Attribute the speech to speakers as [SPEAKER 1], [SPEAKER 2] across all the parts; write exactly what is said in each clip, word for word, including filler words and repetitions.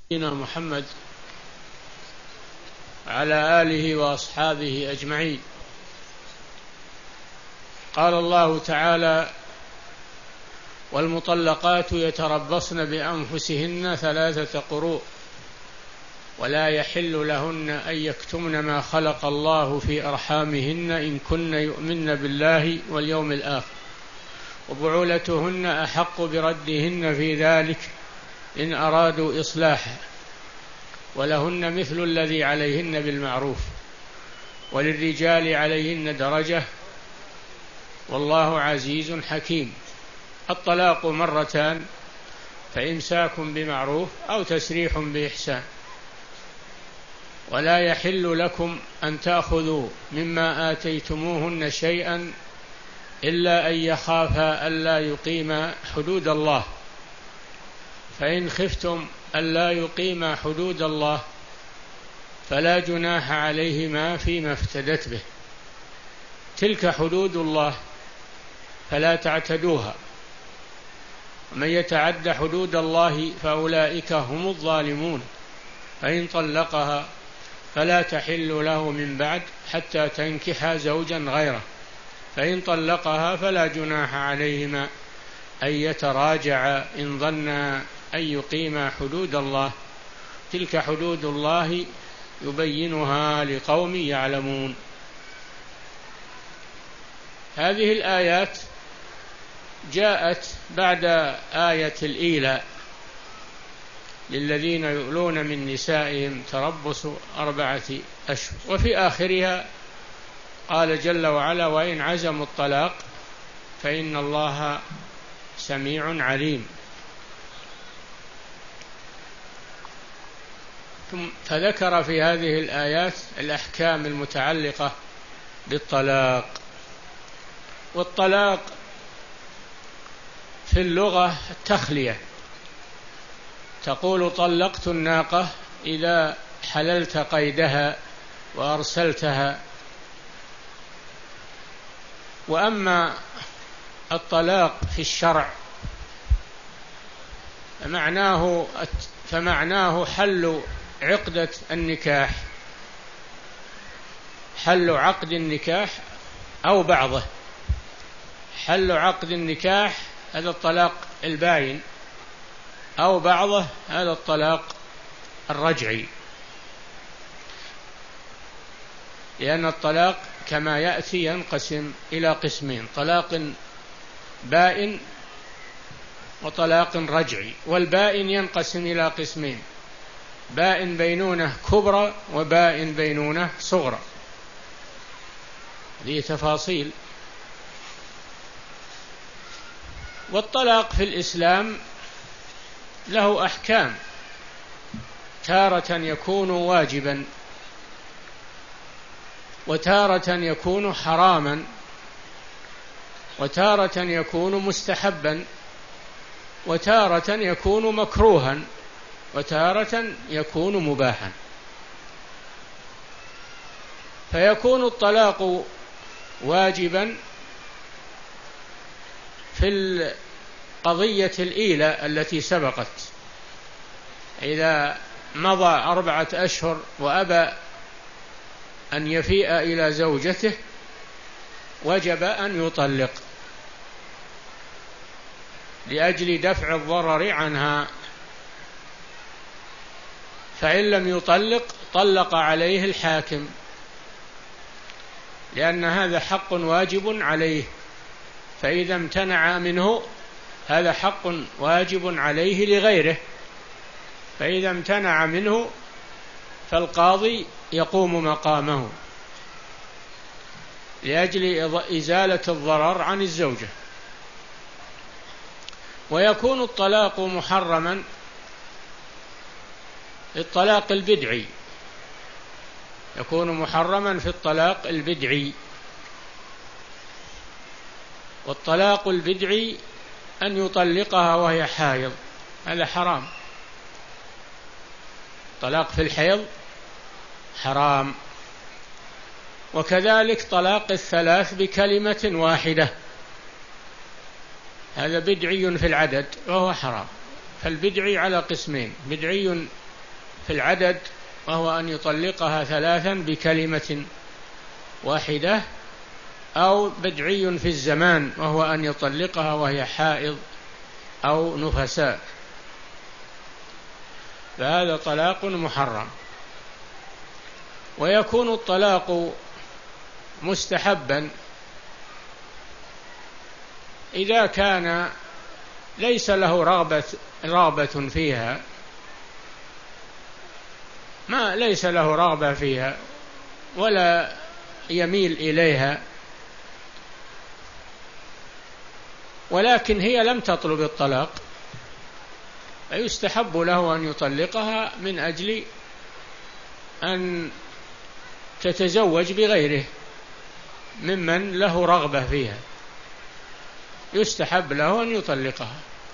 [SPEAKER 1] نبينا محمد على آله وأصحابه أجمعين. قال الله تعالى: والمطلقات يتربصن بأنفسهن ثلاثة قروء ولا يحل لهن أن يكتمن ما خلق الله في أرحامهن إن كن يؤمن بالله واليوم الآخر وبعولتهن أحق بردهن في ذلك إن أرادوا إصلاحا ولهن مثل الذي عليهن بالمعروف وللرجال عليهن درجة والله عزيز حكيم. الطلاق مرتان، فإمساك بمعروف أو تسريح بإحسان. ولا يحل لكم أن تأخذوا مما آتيتموهن شيئا إلا أن يخافا ألا يقيما حدود الله، فإن خفتم ألا يقيما حدود الله فلا جناح عليهما فيما افتدت به، تلك حدود الله فلا تعتدوها، ومن يتعد حدود الله فأولئك هم الظالمون. فإن طلقها فلا تحل له من بعد حتى تنكح زوجا غيره، فإن طلقها فلا جناح عليهما أن يتراجعا إن ظنا أن يقيما حدود الله، تلك حدود الله يبينها لقوم يعلمون. هذه الآيات جاءت بعد آية الإيلاء للذين يؤلون من نسائهم تربص أربعة أشهر، وفي آخرها قال جل وعلا: وإن عزموا الطلاق فإن الله سميع عليم. فذكر في هذه الآيات الأحكام المتعلقة بالطلاق. والطلاق في اللغة التخلية، تقول: طلقت الناقة إذا حللت قيدها وأرسلتها. وأما الطلاق في الشرع فمعناه فمعناه حل عقدة النكاح، حل عقد النكاح أو بعضه. حل عقد النكاح هذا الطلاق الباين، أو بعضه هذا الطلاق الرجعي، لأن الطلاق كما يأتي ينقسم إلى قسمين: طلاق بائن وطلاق رجعي. والبائن ينقسم إلى قسمين: بائن بينونة كبرى وبائن بينونة صغرى. هذه تفاصيل. والطلاق في الإسلام له أحكام، تارة يكون واجبا وتارة يكون حراما وتارة يكون مستحبا وتارة يكون مكروها وتارة يكون مباحا. فيكون الطلاق واجبا في القضية الإيلاء التي سبقت، إذا مضى أربعة أشهر وأبى أن يفيء إلى زوجته وجب أن يطلق لأجل دفع الضرر عنها، فإن لم يطلق طلق عليه الحاكم، لأن هذا حق واجب عليه، فإذا امتنع منه هذا حق واجب عليه لغيره، فإذا امتنع منه فالقاضي يقوم مقامه لأجل إزالة الضرر عن الزوجة. ويكون الطلاق محرما في الطلاق البدعي، يكون محرما في الطلاق البدعي. والطلاق البدعي أن يطلقها وهي حائض، هذا حرام. طلاق في الحيض حرام. وكذلك طلاق الثلاث بكلمة واحدة، هذا بدعي في العدد وهو حرام. فالبدعي على قسمين: بدعي في العدد وهو أن يطلقها ثلاثا بكلمة واحدة، أو بدعي في الزمان وهو أن يطلقها وهي حائض أو نفساء، فهذا طلاق محرم. ويكون الطلاق مستحبا إذا كان ليس له رغبة رغبة فيها، ما ليس له رغبة فيها ولا يميل إليها، ولكن هي لم تطلب الطلاق، فيستحب له أن يطلقها من أجل أن تتزوج بغيره ممن له رغبة فيها، يستحب له أن يطلقها.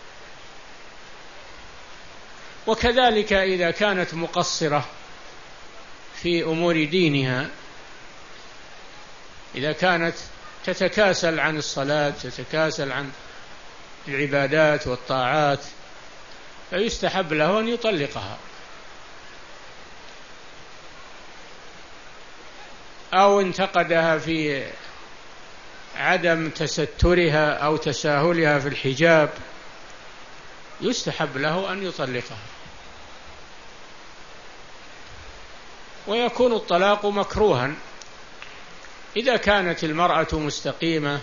[SPEAKER 1] وكذلك إذا كانت مقصرة في أمور دينها، إذا كانت تتكاسل عن الصلاة، تتكاسل عن العبادات والطاعات، فيستحب له أن يطلقها. أو انتقدها في عدم تسترها أو تساهلها في الحجاب، يستحب له أن يطلقها. ويكون الطلاق مكروها إذا كانت المرأة مستقيمة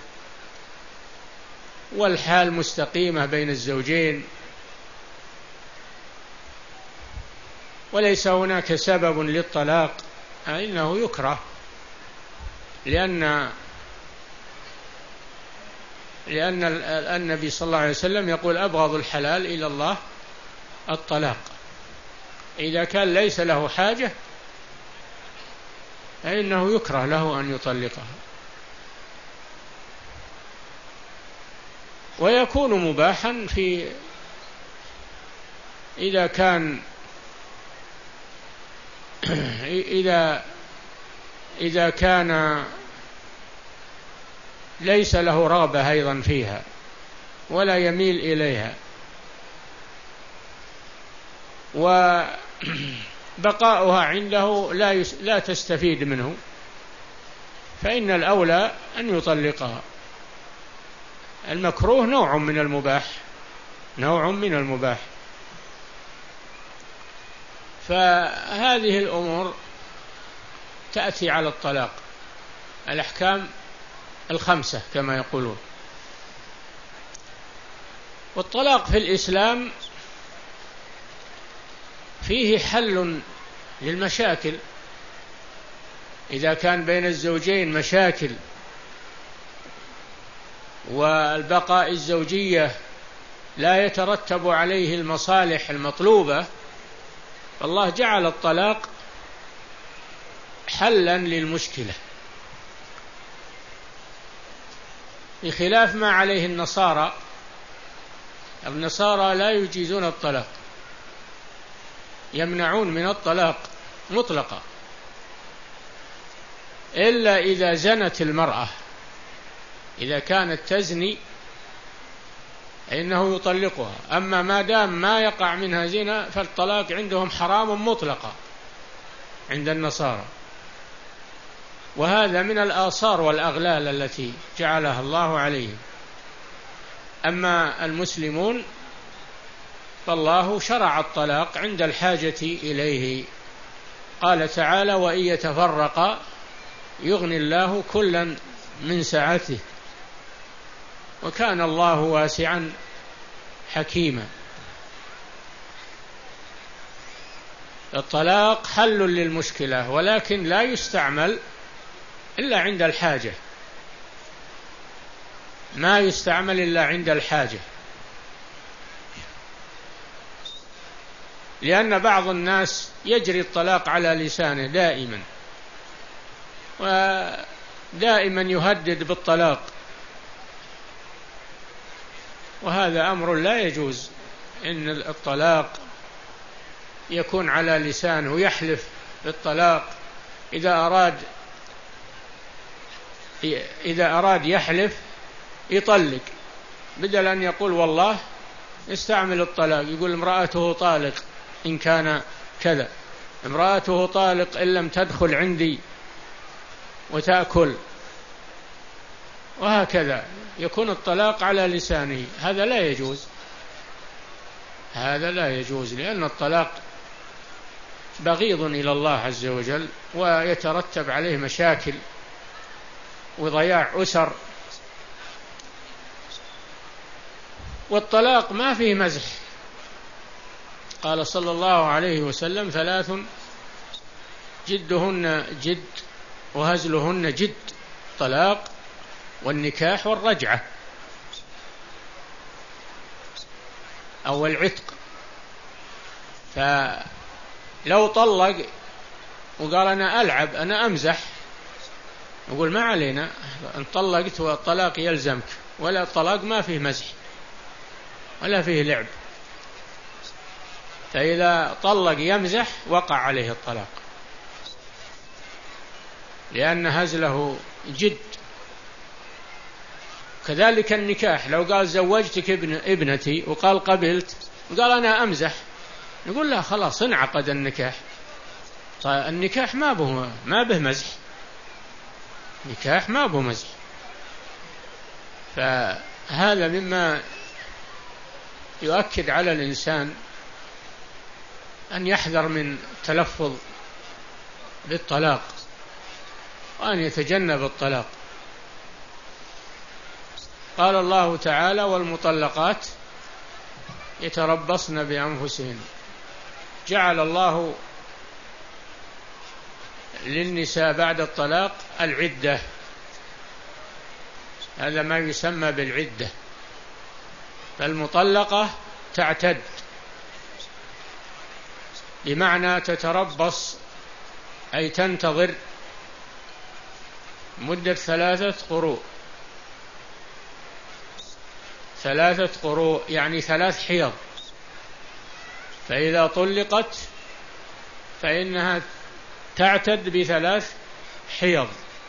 [SPEAKER 1] والحال مستقيمة بين الزوجين، وليس هناك سبب للطلاق، فإنه يكره، لأن لأن النبي صلى الله عليه وسلم يقول: أبغض الحلال إلى الله الطلاق. إذا كان ليس له حاجة فإنه يكره له أن يطلقها. ويكون مباحا في إذا كان إذا إذا كان ليس له رغبة أيضا فيها ولا يميل إليها، وبقاؤها عنده لا لا تستفيد منه، فإن الأولى أن يطلقها. المكروه نوع من المباح، نوع من المباح. فهذه الأمور تأتي على الطلاق، الأحكام الخمسة كما يقولون. والطلاق في الإسلام فيه حل للمشاكل، إذا كان بين الزوجين مشاكل والبقاء الزوجية لا يترتب عليه المصالح المطلوبة، فالله جعل الطلاق حلا للمشكلة، بخلاف ما عليه النصارى. النصارى لا يجيزون الطلاق، يمنعون من الطلاق مطلقا، إلا إذا زنت المرأة، إذا كانت تزني إنه يطلقها. أما ما دام ما يقع منها زنا فالطلاق عندهم حرام مطلقا عند النصارى، وهذا من الآثار والأغلال التي جعلها الله عليهم. أما المسلمون فالله شرع الطلاق عند الحاجة إليه. قال تعالى: وإن يتفرقا يغني الله كلا من سعته، وكان الله واسعا حكيما. الطلاق حل للمشكلة، ولكن لا يستعمل إلا عند الحاجة، ما يستعمل إلا عند الحاجة، لأن بعض الناس يجري الطلاق على لسانه دائما، ودائما يهدد بالطلاق، وهذا أمر لا يجوز. إن الطلاق يكون على لسانه، يحلف بالطلاق إذا أراد إذا أراد يحلف يطلق، بدل أن يقول والله يستعمل الطلاق، يقول امرأته طالق إن كان كذا، امرأته طالق إن لم تدخل عندي وتأكل، وهكذا يكون الطلاق على لسانه. هذا لا يجوز، هذا لا يجوز، لأن الطلاق بغيض إلى الله عز وجل، ويترتب عليه مشاكل وضياع أسر. والطلاق ما فيه مزح. قال صلى الله عليه وسلم: ثلاث جدهن جد وهزلهن جد: طلاق والنكاح والرجعة أو العتق. فلو طلق وقال أنا ألعب أنا أمزح، نقول ما علينا، إن طلقت والطلاق يلزمك، ولا الطلاق ما فيه مزح ولا فيه لعب. فإذا طلق يمزح وقع عليه الطلاق، لأن هزله جد. كذلك النكاح، لو قال زوجتك ابن ابنتي وقال قبلت وقال أنا أمزح، نقول لا خلاص انعقد النكاح. طيب النكاح ما به ما به مزح، نكاح ما به مزح. فهذا مما يؤكد على الإنسان أن يحذر من التلفظ بالطلاق وأن يتجنب الطلاق. قال الله تعالى: والمطلقات يتربصن بأنفسهن. جعل الله للنساء بعد الطلاق العدة، هذا ما يسمى بالعدة. فالمطلقة تعتد، بمعنى تتربص، أي تنتظر مدة ثلاثة قروء. ثلاثة قروء يعني ثلاث حيض. فإذا طلقت فإنها تعتد بثلاث حيض.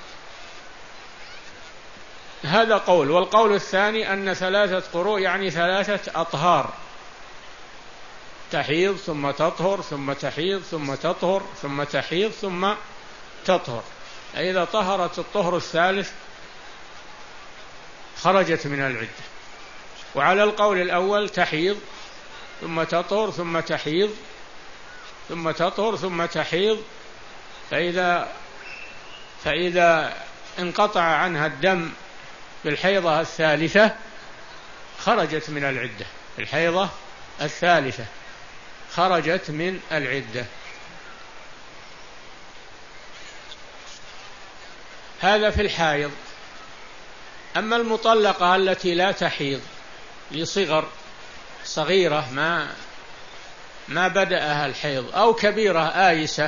[SPEAKER 1] هذا قول. والقول الثاني أن ثلاثة قروء يعني ثلاثة أطهار، تحيض ثم تطهر ثم تحيض ثم تطهر ثم تحيض ثم تطهر. إذا طهرت الطهر الثالث خرجت من العدة. وعلى القول الأول تحيض ثم تطهر ثم تحيض ثم تطهر ثم تحيض، فإذا فإذا انقطع عنها الدم بالحيضة الثالثة خرجت من العدة. الحيضة الثالثة خرجت من العدة. هذا في الحائض. أما المطلقة التي لا تحيض لصغر، صغيرة ما ما بدأها الحيض، أو كبيرة آيسة،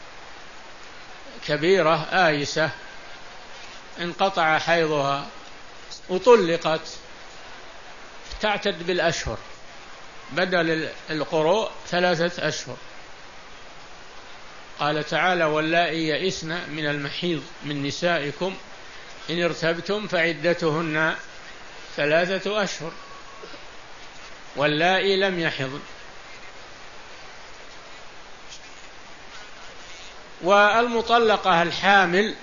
[SPEAKER 1] كبيرة آيسة انقطع حيضها وطلقت، تعتد بالأشهر، بدل القروء ثلاثة أشهر. قال تعالى: واللائي يئسن من المحيض من نسائكم إن ارتبتم فعدتهن ثلاثة أشهر واللائي لم يحضن. والمطلقة الحامل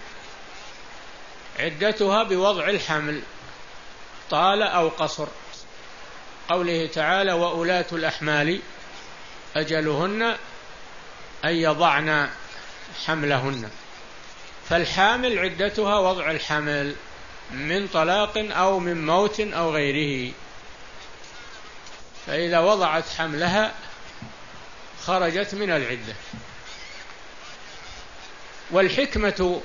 [SPEAKER 1] عدتها بوضع الحمل طال أو قصر، قوله تعالى: وأولاة الأحمال أجلهن أن يضعن حملهن. فالحامل عدتها وضع الحمل من طلاق أو من موت أو غيره، فإذا وضعت حملها خرجت من العدة. والحكمة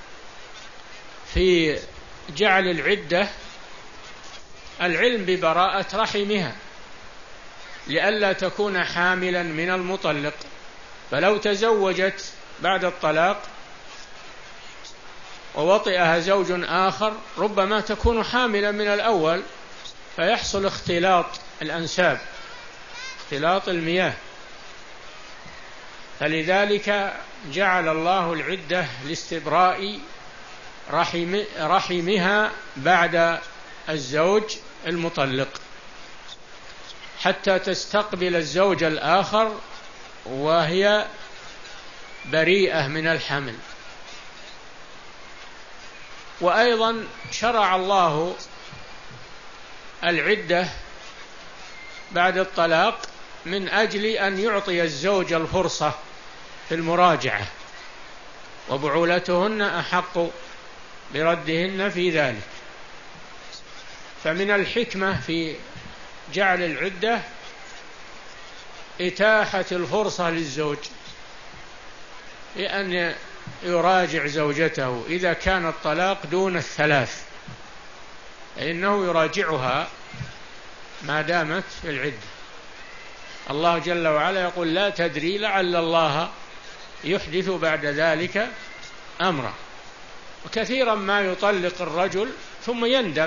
[SPEAKER 1] في جعل العدة العلم ببراءة رحمها، لئلا تكون حاملا من المطلق. فلو تزوجت بعد الطلاق ووطئها زوج آخر ربما تكون حاملا من الأول، فيحصل اختلاط الأنساب، اختلاط المياه. فلذلك جعل الله العدة لاستبراء رحم رحمها بعد الزوج المطلق، حتى تستقبل الزوج الآخر وهي بريئة من الحمل. وأيضا شرع الله العدة بعد الطلاق من أجل أن يعطي الزوج الفرصة في المراجعة، وبعولتهن أحق بردهن في ذلك. فمن الحكمة في جعل العدة إتاحة الفرصة للزوج بأن يراجع زوجته إذا كان الطلاق دون الثلاث، فإنه يراجعها ما دامت في العدة. الله جل وعلا يقول: لا تدري لعل الله يحدث بعد ذلك أمرا. وكثيرا ما يطلق الرجل ثم يندم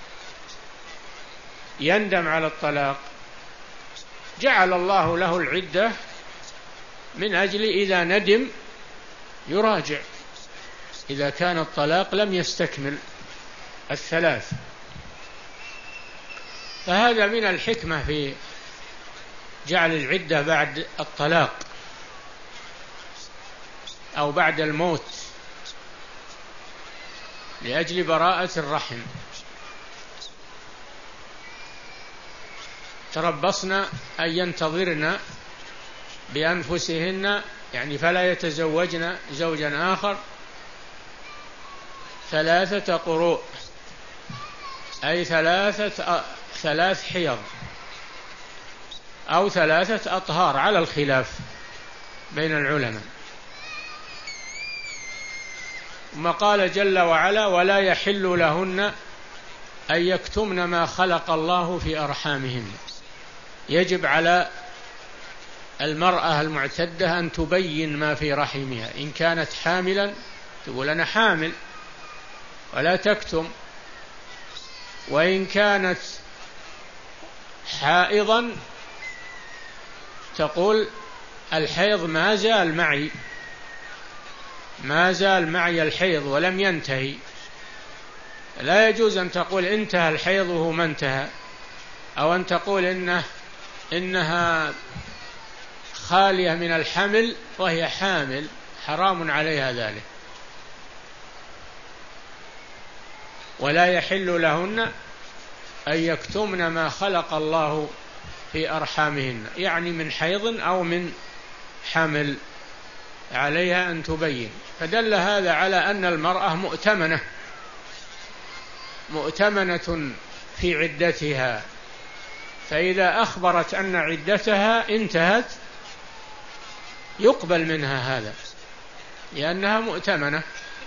[SPEAKER 1] يندم على الطلاق. جعل الله له العدة من أجل إذا ندم يراجع إذا كان الطلاق لم يستكمل الثلاث. فهذا من الحكمة في جعل العدة بعد الطلاق أو بعد الموت لأجل براءة الرحم. تربصن أن ينتظرن بأنفسهن، يعني فلا يتزوجن زوجا آخر، ثلاثة قروء، أي ثلاثة ثلاث حيض أو ثلاثة أطهار على الخلاف بين العلماء. ثم قال جل وعلا: ولا يحل لهن أن يكتمن ما خلق الله في أرحامهن. يجب على المرأة المعتدة أن تبين ما في رحمها. إن كانت حاملا تقول أنا حامل ولا تكتم، وإن كانت حائضا تقول الحيض ما زال معي ما زال معي الحيض ولم ينتهي. لا يجوز أن تقول انتهى الحيض وهو ما انتهى، أو أن تقول إنه إنها خالية من الحمل وهي حامل، حرام عليها ذلك. ولا يحل لهن أن يكتمن ما خلق الله في أرحامهن، يعني من حيض أو من حمل، عليها أن تبين. فدل هذا على أن المرأة مؤتمنة مؤتمنة في عدتها، فإذا أخبرت أن عدتها انتهت يقبل منها هذا لأنها مؤتمنة.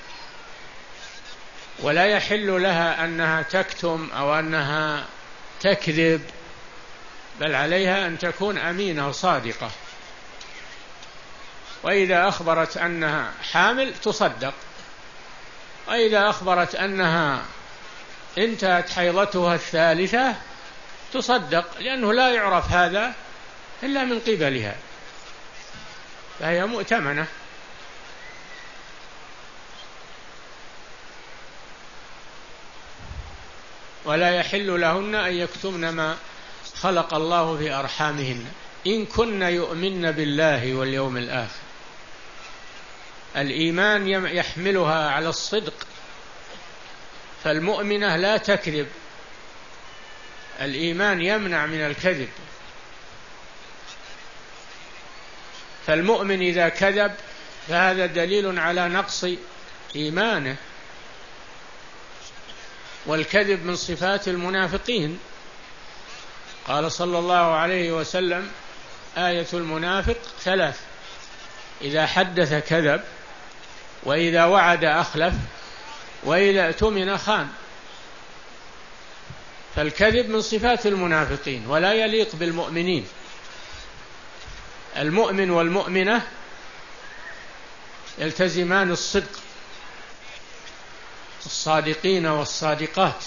[SPEAKER 1] ولا يحل لها أنها تكتم أو أنها تكذب، بل عليها أن تكون أمينة وصادقة. وإذا أخبرت أنها حامل تصدق، وإذا أخبرت أنها انتهت حيضتها الثالثة تصدق، لأنه لا يعرف هذا إلا من قبلها، فهي مؤتمنة. ولا يحل لهن أن يكتمن ما خلق الله في أرحامهن إن كن يؤمن بالله واليوم الآخر. الإيمان يحملها على الصدق، فالمؤمنة لا تكذب، الإيمان يمنع من الكذب. فالمؤمن إذا كذب فهذا دليل على نقص إيمانه، والكذب من صفات المنافقين. قال صلى الله عليه وسلم: آية المنافق ثلاث: إذا حدث كذب، وإذا وعد أخلف، وإذا اؤتمن خان. فالكذب من صفات المنافقين ولا يليق بالمؤمنين. المؤمن والمؤمنة يلتزمان الصدق، الصادقين والصادقات.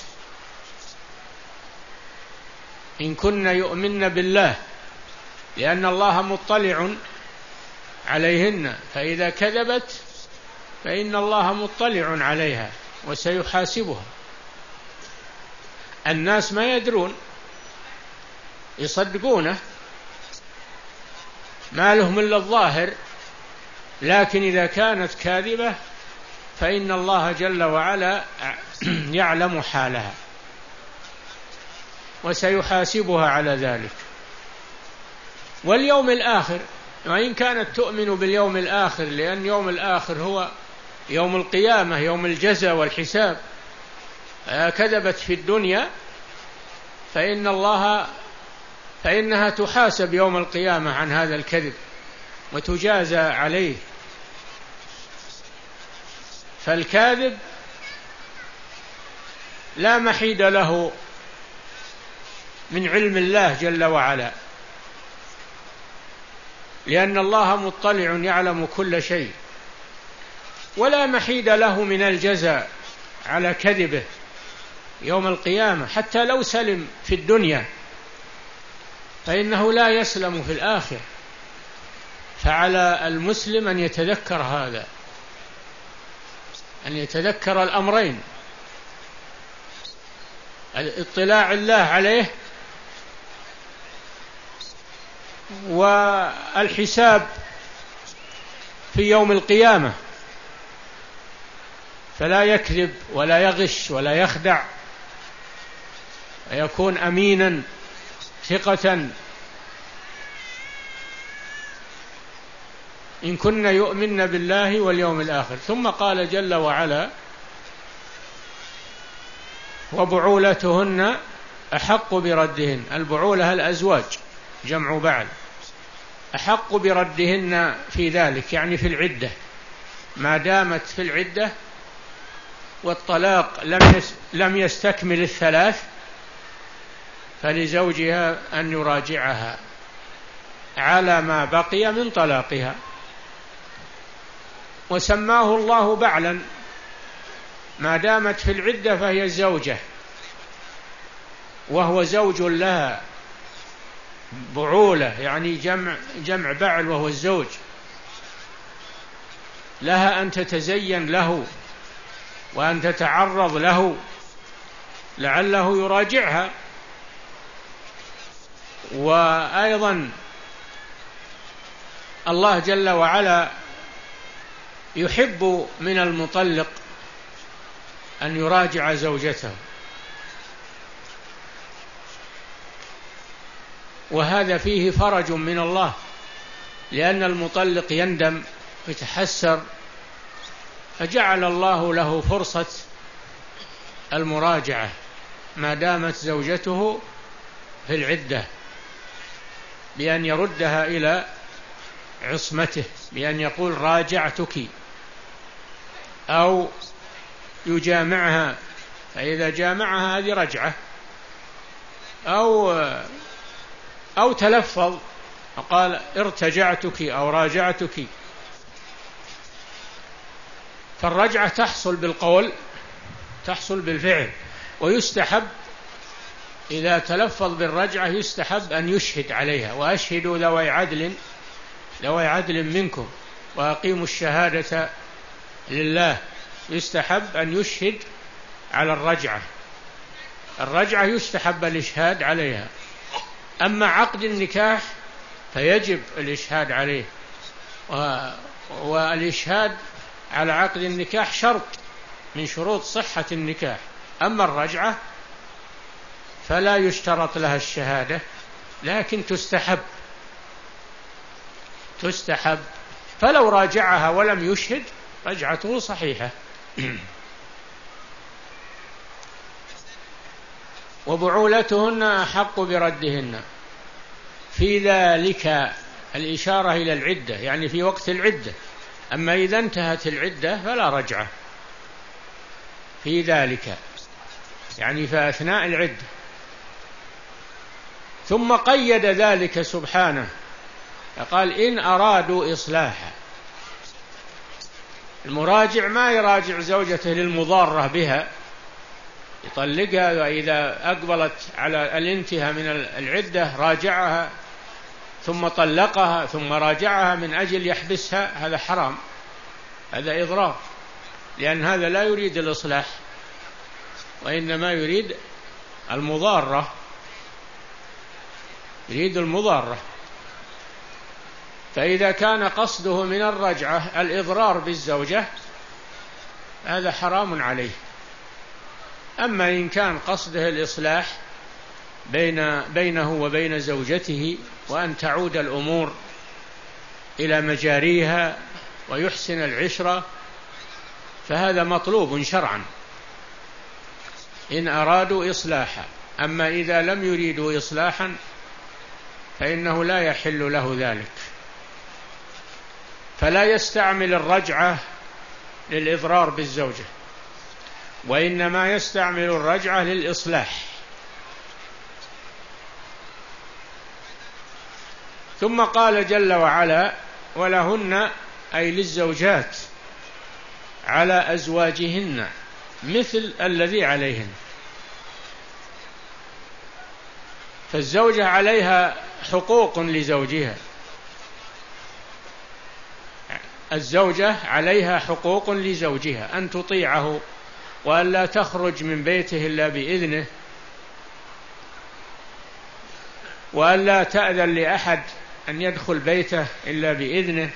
[SPEAKER 1] إن كن يؤمن بالله، لأن الله مطلع عليهن، فإذا كذبت فإن الله مطلع عليها وسيحاسبها. الناس ما يدرون، يصدقونه، ما لهم إلا الظاهر، لكن إذا كانت كاذبة فإن الله جل وعلا يعلم حالها وسيحاسبها على ذلك. واليوم الآخر، وإن كانت تؤمن باليوم الآخر، لأن يوم الآخر هو يوم القيامة، يوم الجزاء والحساب، كذبت في الدنيا فإن الله فإنها تحاسب يوم القيامة عن هذا الكذب وتجازى عليه. فالكاذب لا محيد له من علم الله جل وعلا، لأن الله مطلع يعلم كل شيء، ولا محيد له من الجزاء على كذبه يوم القيامة. حتى لو سلم في الدنيا فإنه لا يسلم في الآخرة. فعلى المسلم أن يتذكر هذا، أن يتذكر الأمرين: اطلاع الله عليه والحساب في يوم القيامة، فلا يكذب ولا يغش ولا يخدع، ويكون أمينا ثقة. إن كنا يؤمن بالله واليوم الآخر. ثم قال جل وعلا: وبعولتهن أحق بردهن. البعولة الأزواج جمع بعل، أحق بردهن في ذلك، يعني في العدة، ما دامت في العدة والطلاق لم يستكمل الثلاث فلزوجها أن يراجعها على ما بقي من طلاقها. وسماه الله بعلا، ما دامت في العدة فهي زوجة وهو زوج لها. بعولة يعني جمع جمع بعل وهو الزوج، لها أن تتزين له وأن تتعرض له لعله يراجعها. وأيضا الله جل وعلا يحب من المطلق أن يراجع زوجته، وهذا فيه فرج من الله، لأن المطلق يندم ويتحسر، فجعل الله له فرصة المراجعة ما دامت زوجته في العدة، بأن يردها إلى عصمته، بأن يقول راجعتك، أو يجامعها، فإذا جامعها هذه رجعة، أو أو تلفظ وقال ارتجعتك أو راجعتك. فالرجعة تحصل بالقول، تحصل بالفعل. ويستحب إذا تلفظ بالرجعة يستحب أن يشهد عليها: وأشهدوا ذوي عدل ذوي عدل منكم وأقيموا الشهادة لله. يستحب أن يشهد على الرجعة. الرجعة يستحب الإشهاد عليها. أما عقد النكاح فيجب الإشهاد عليه، والإشهاد على عقد النكاح شرط من شروط صحة النكاح. أما الرجعة فلا يشترط لها الشهادة، لكن تستحب تستحب فلو راجعها ولم يشهد رجعته صحيحة. وبعولتهن أحق بردهن في ذلك، الإشارة إلى العدة، يعني في وقت العدة. أما إذا انتهت العدة فلا رجعة في ذلك، يعني في أثناء العدة. ثم قيد ذلك سبحانه، قال: إن أرادوا إصلاحا. المراجع ما يراجع زوجته للمضارة بها، يطلقها، وإذا أقبلت على الانتهاء من العدة راجعها، ثم طلقها، ثم راجعها من أجل يحبسها. هذا حرام، هذا إضرار، لأن هذا لا يريد الإصلاح، وإنما يريد المضارة، يريد المضارة. فإذا كان قصده من الرجعة الإضرار بالزوجة هذا حرام عليه. أما إن كان قصده الإصلاح بين بينه وبين زوجته وأن تعود الأمور إلى مجاريها ويحسن العشرة فهذا مطلوب شرعا إن أرادوا إصلاحا. أما إذا لم يريدوا إصلاحا فإنه لا يحل له ذلك، فلا يستعمل الرجعة للإضرار بالزوجة، وإنما يستعمل الرجعة للإصلاح. ثم قال جل وعلا: ولهن أي للزوجات على أزواجهن مثل الذي عليهن. فالزوجة عليها حقوق لزوجها، الزوجة عليها حقوق لزوجها، أن تطيعه وأن لا تخرج من بيته إلا بإذنه، وأن لا تأذن لأحد أن يدخل بيته إلا بإذنه،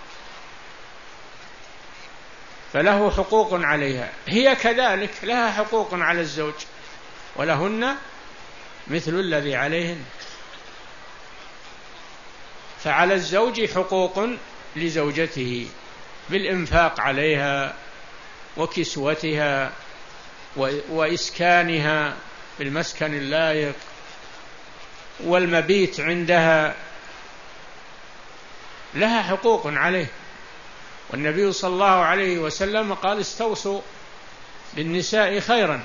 [SPEAKER 1] فله حقوق عليها. هي كذلك لها حقوق على الزوج، ولهن مثل الذي عليهن. فعلى الزوج حقوق لزوجته بالإنفاق عليها وكسوتها وإسكانها بالمسكن اللائق والمبيت عندها، لها حقوق عليه. والنبي صلى الله عليه وسلم قال: استوصوا بالنساء خيرا.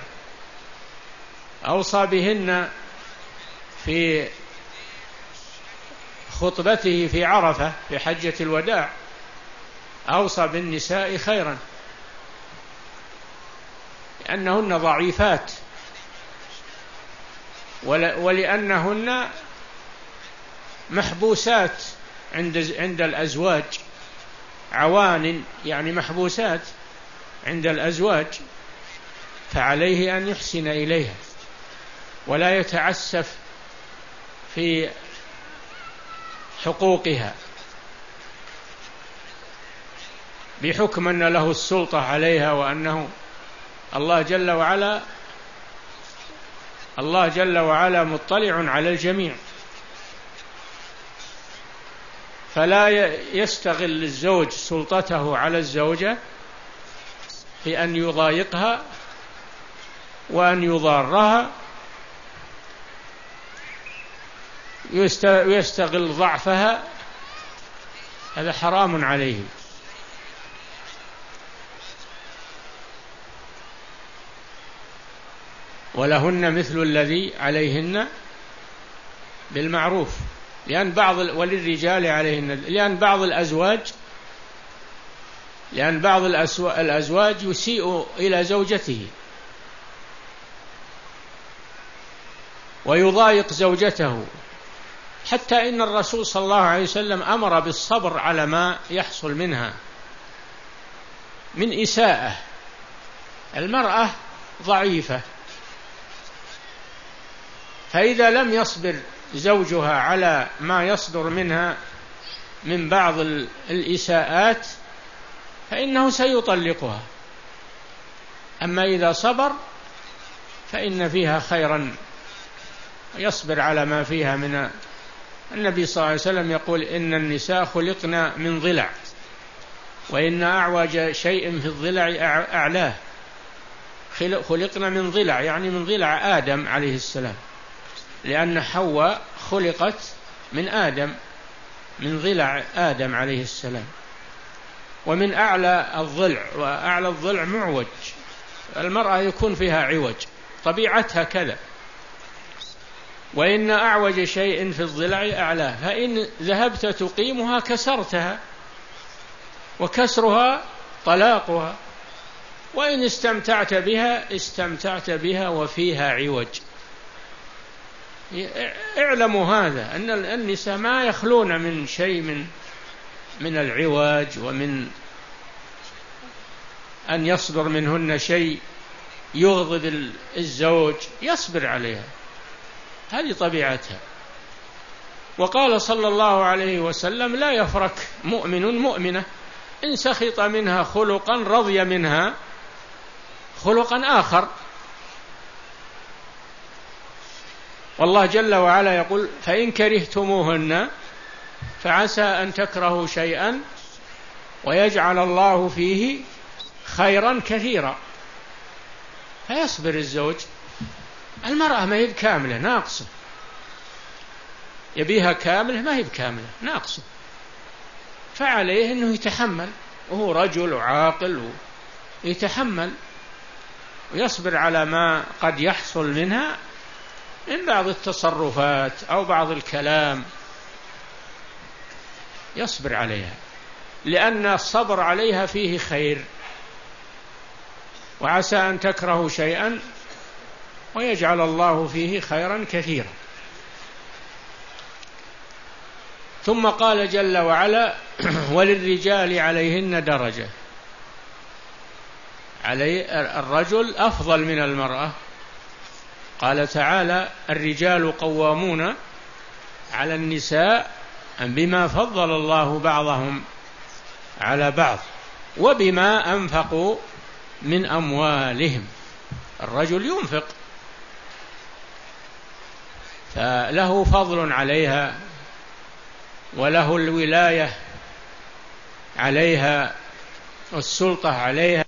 [SPEAKER 1] أوصى بهن في خطبته في عرفة في حجة الوداع، أوصى بالنساء خيرا لأنهن ضعيفات ولأنهن محبوسات عند عند الأزواج، عوان يعني محبوسات عند الأزواج، فعليه أن يحسن إليها ولا يتعسف في حقوقها، بحكم أن له السلطة عليها، وأنه الله جل وعلا الله جل وعلا مطلع على الجميع. فلا يستغل الزوج سلطته على الزوجة في أن يضايقها وأن يضارها، ويستغل ضعفها، هذا حرام عليه. ولهن مثل الذي عليهن بالمعروف، لأن بعض وللرجال عليهن، لأن بعض الأزواج لأن بعض الأزواج يسيء إلى زوجته ويضايق زوجته، حتى إن الرسول صلى الله عليه وسلم أمر بالصبر على ما يحصل منها من إساءة. المرأة ضعيفة، فإذا لم يصبر زوجها على ما يصدر منها من بعض الإساءات فإنه سيطلقها. أما إذا صبر فإن فيها خيرا، يصبر على ما فيها من. النبي صلى الله عليه وسلم يقول: إن النساء خلقن من ضلع، وإن أعوج شيء في الضلع أعلاه. خلقنا من ضلع يعني من ضلع آدم عليه السلام، لأن حواء خلقت من آدم، من ضلع آدم عليه السلام. ومن أعلى الضلع، وأعلى الضلع معوج، المرأة يكون فيها عوج، طبيعتها كذا. وإن أعوج شيء في الضلع أعلاه، فإن ذهبت تقيمها كسرتها، وكسرها طلاقها، وإن استمتعت بها استمتعت بها وفيها عوج. اعلموا هذا، أن النساء ما يخلون من شيء من من العواج، ومن أن يصدر منهن شيء يغضب الزوج، يصبر عليها، هذه طبيعتها. وقال صلى الله عليه وسلم: لا يفرك مؤمن مؤمنة إن سخط منها خلقا رضي منها خلقا آخر. والله جل وعلا يقول: فإن كرهتموهن فعسى أن تكرهوا شيئا ويجعل الله فيه خيرا كثيرا. فيصبر الزوج. المرأة ما هي بكاملة، ناقصة، يبيها كاملة ما هي بكاملة، ناقصة، فعليه أنه يتحمل، وهو رجل وعاقل ويتحمل ويصبر على ما قد يحصل منها من بعض التصرفات أو بعض الكلام، يصبر عليها، لأن الصبر عليها فيه خير. وعسى أن تكرهوا شيئا ويجعل الله فيه خيرا كثيرا. ثم قال جل وعلا: وللرجال عليهن درجة. علي الرجل أفضل من المرأة. قال تعالى: الرجال قوامون على النساء بما فضل الله بعضهم على بعض وبما أنفقوا من أموالهم. الرجل ينفق فله فضل عليها وله الولاية عليها والسلطة عليها